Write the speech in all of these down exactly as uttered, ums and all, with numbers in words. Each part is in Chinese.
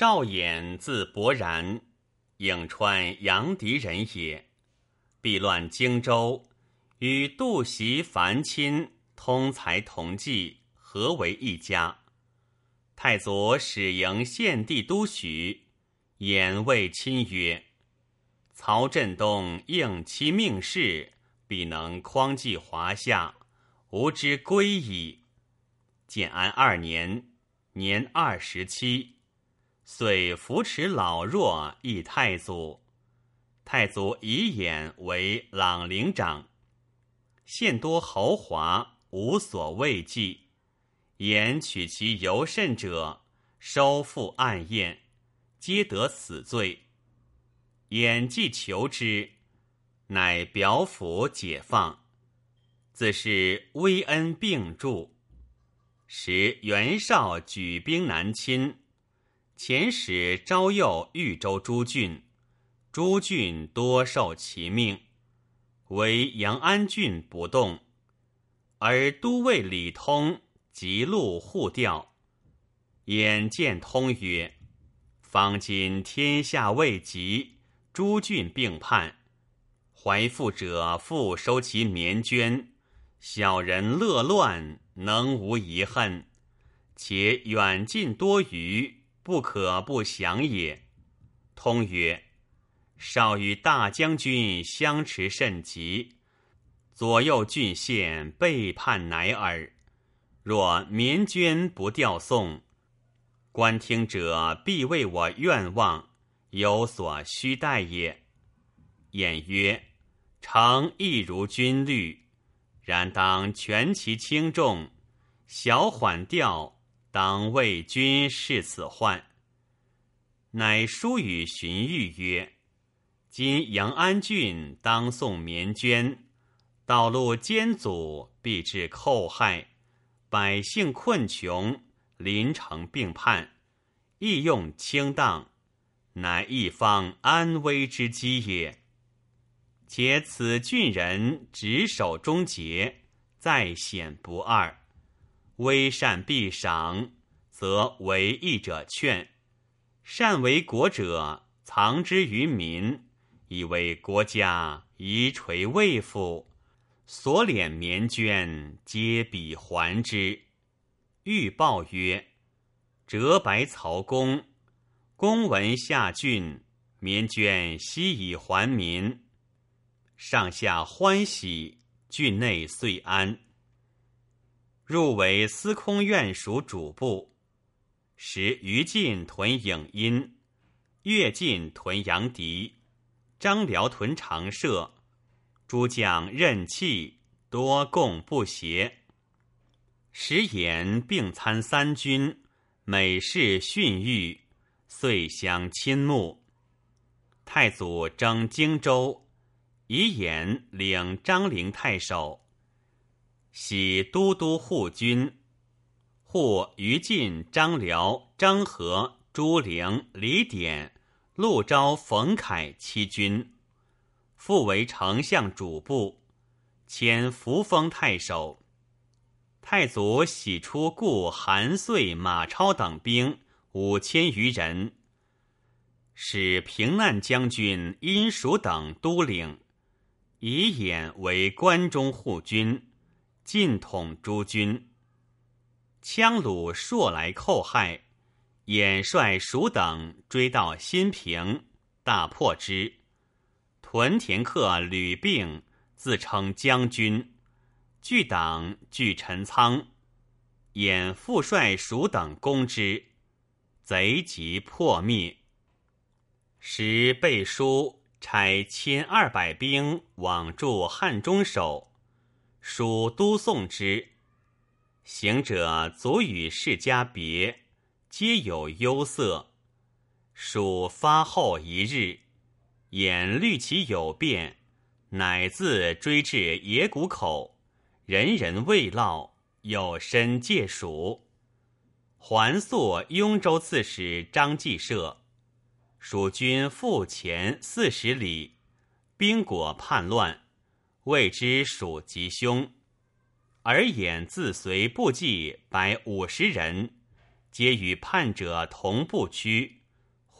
赵衍字伯然，颍川阳翟人也。避乱荆州，与杜袭、樊钦通才同济，合为一家。太祖始迎献帝都许，衍谓亲曰：曹振东应其命事，必能匡济华夏，吾之归矣。建安二年，年二十七，遂扶持老弱，议太祖。太祖以衍为朗陵长，献多豪华，无所畏忌。衍取其尤甚者，收复暗宴，皆得死罪。衍既求之，乃表府解放，自是威恩并著。时袁绍举兵南侵，遣使招诱豫州诸郡，诸郡多受其命，唯阳安郡不动。而都尉李通急路护调。衍见通曰：方今天下未及，诸郡并叛，怀富者复收其绵捐，小人乐乱，能无遗恨？且远近多余，不可不降也。通曰：少与大将军相持甚急，左右郡县背叛乃耳。若绵捐不调送，观听者必为我愿望，有所须待也。衍曰：诚亦如军律，然当权其轻重，小缓调，当为君视此患。乃书与荀彧曰：今阳安郡当送绵捐，道路艰阻，必致寇害，百姓困穷，邻城并叛，亦用轻当，乃一方安危之机也。且此郡人执守忠节，在险不二，微善必赏，则为义者劝；善为国者藏之于民，以为国家遗垂未复，所敛绵捐，皆彼还之。欲报曰：折白曹公，公闻下郡，绵捐悉以还民，上下欢喜，郡内遂安。入为司空院属主簿。时于禁屯颍阴，乐进屯阳翟，张辽屯长社，诸将任气，多共不协。时衍并参三军，每事训谕，遂相亲睦。太祖征荆州，以衍领张陵太守，徙都督护军。护于禁、张辽、张合、朱灵、李典、陆昭、冯凯七军，复为丞相主簿，迁扶风太守。太祖喜出顾韩遂、马超等兵五千余人，使平难将军殷蜀等都领，以衍为关中护军，尽统诸军。羌虏朔来寇害，衍率蜀等追到新平，大破之。屯田客吕并自称将军，据党据陈仓，衍复率蜀等攻之，贼即破灭。时背书差千二百兵往驻汉中守，蜀都送之。行者足与世家别，皆有忧色。蜀发后一日，衍虑其有变，乃自追至野谷口，人人未落，有身借蜀。还宿雍州刺史张继社，蜀军复前四十里，兵果叛乱，谓之蜀吉凶。而衍自随部骑百五十人，皆与叛者同步驱，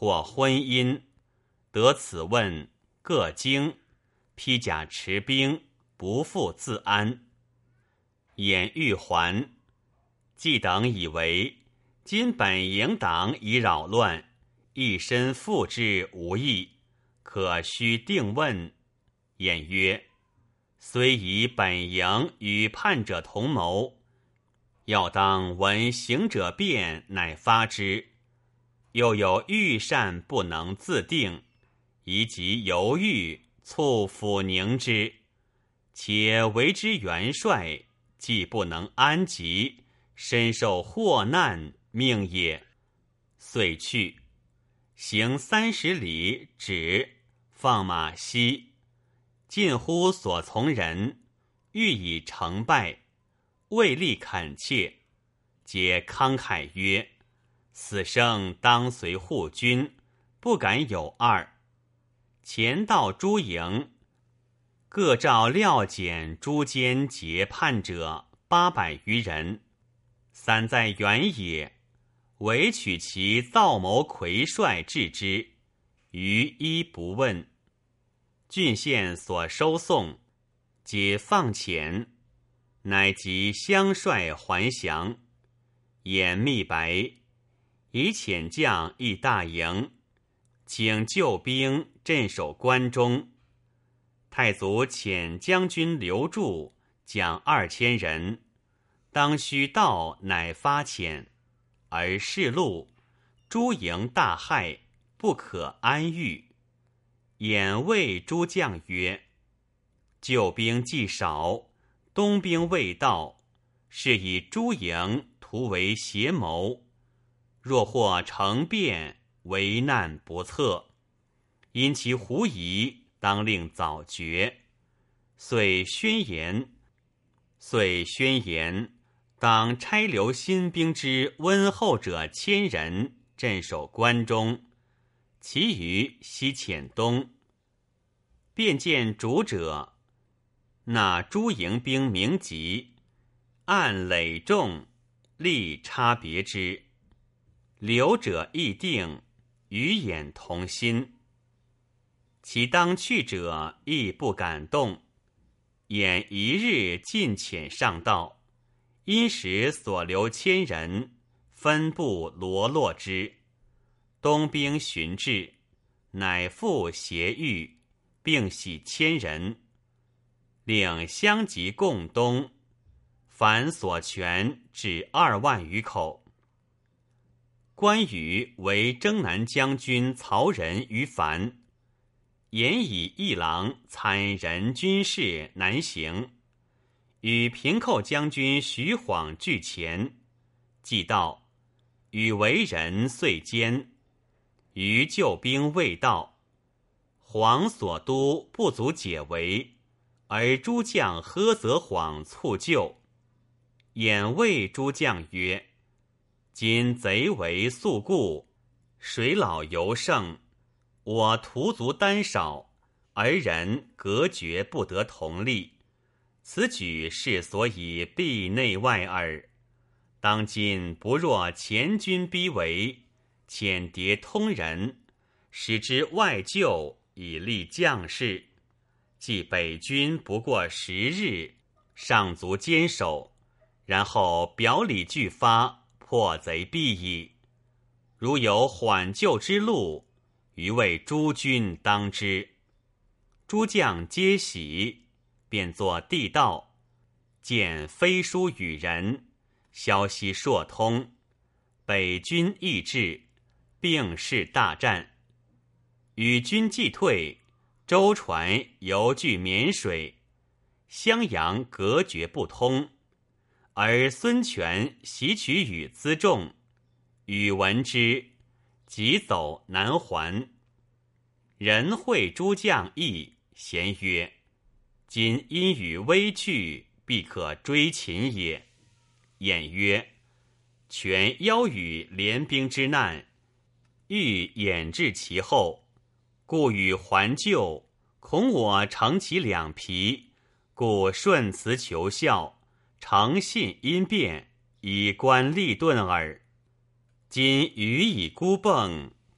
或婚姻，得此问，各惊，披甲持兵，不复自安。衍欲还，季等以为今本营党已扰乱，一身复之无益，可须定问。衍曰：虽以本营与叛者同谋，要当闻行者辩，乃发之。又有御膳不能自定，宜及犹豫，促抚宁之。且为之元帅，既不能安疾，身受祸难，命也。遂去，行三十里，止，放马西。近乎所从人，欲以成败，未立恳切，皆慷慨曰：死生当随护军，不敢有二。前到诸营，各召料检诸间结叛者八百余人，散在原野，唯取其造谋魁帅治之，余一不问。郡县所收送，皆放遣，乃即相率还降。掩密白，以遣将一大营，请救兵镇守关中。太祖遣将军刘柱将二千人，当须到，乃发遣，而示路，诸营大骇，不可安御。衍谓诸将曰：救兵既少，东兵未到，是以诸营图为邪谋，若或成变，为难不测。因其狐疑，当令早决。遂宣言，遂宣言，当差留新兵之温厚者千人，镇守关中，其余西遣东。便见主者，那诸营兵名籍，按累重，力差别之。留者亦定，与衍同心。其当去者亦不敢动。衍一日进遣上道，因时所留千人，分部罗络之。东兵寻至，乃复协御，并徙千人，令相及共东，凡所全至二万余口。关羽为征南将军曹仁于樊，衍以一郎参任军事南行，与平寇将军徐晃俱前。既到，与为人遂坚。余救兵未到，晃所督不足解围，而诸将呵责晃促救。衍谓诸将曰：今贼为速固，水老尤盛，我徒足单少，而人隔绝不得同力，此举是所以避内外耳。当今不若前军逼围，遣迭通人，使之外救，以利将士。即北军不过十日，尚足坚守，然后表里俱发，破贼必矣。如有缓救之路，余为诸军当之。诸将皆喜，便作地道，见飞书与人，消息朔通。北军亦至，并势大战。与军既退，舟船犹据沔水，襄阳隔绝不通。而孙权袭取与辎重，与闻之，即走南还。人会诸将议，咸曰：今因与危惧，必可追秦也。衍曰：权邀与联兵之难，欲掩至其后，故与还救，恐我乘其两疲，故顺辞求效，诚信因变，以观利钝耳。今予以孤迸，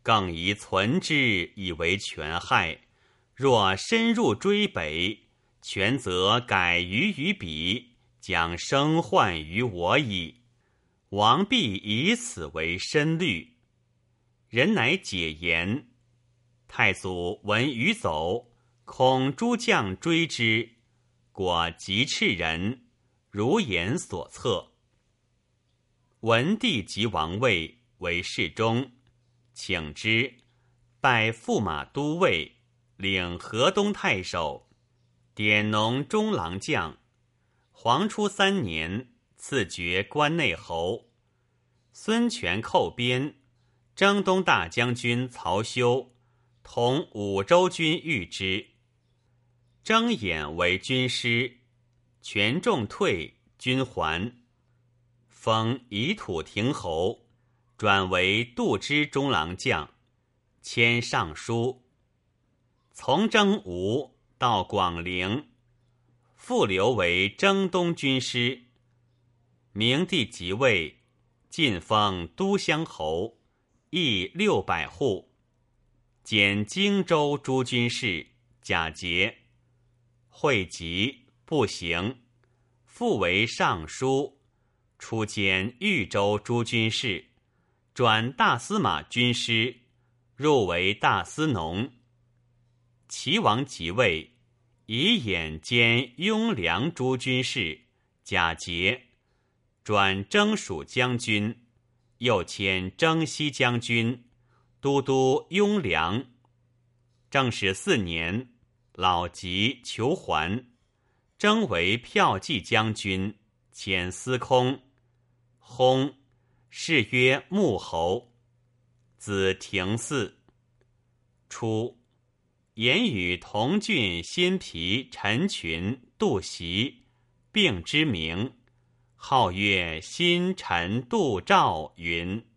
更宜存之以为权害。若深入追北，权则改于于彼，将生患于我矣。王必以此为深虑。人乃解言。太祖闻余走，恐诸将追之，果急斥人，如言所策。文帝即王位，为侍中，请之，拜驸马都尉，领河东太守，典农中郎将。黄初三年，赐爵关内侯。孙权寇边，征东大将军曹休同五州军御之。征衍为军师，权众退，军还。封夷土亭侯，转为度支中郎将，迁尚书。从征吴到广陵，复留为征东军师。明帝即位，晋封都乡侯，邑六百户，减荆州诸军事，假节。会稽不行，复为尚书，初兼豫州诸军事，转大司马军师，入为大司农。齐王即位，以兖兼雍凉诸军事，假节，转征蜀将军，又迁征西将军，都督雍凉。正始四年，老疾求还，征为骠骑将军，遣司空。薨，谥曰穆侯，子廷嗣。初，言与同郡辛毗、陈群、杜袭并之名，号曰辛陈杜赵云。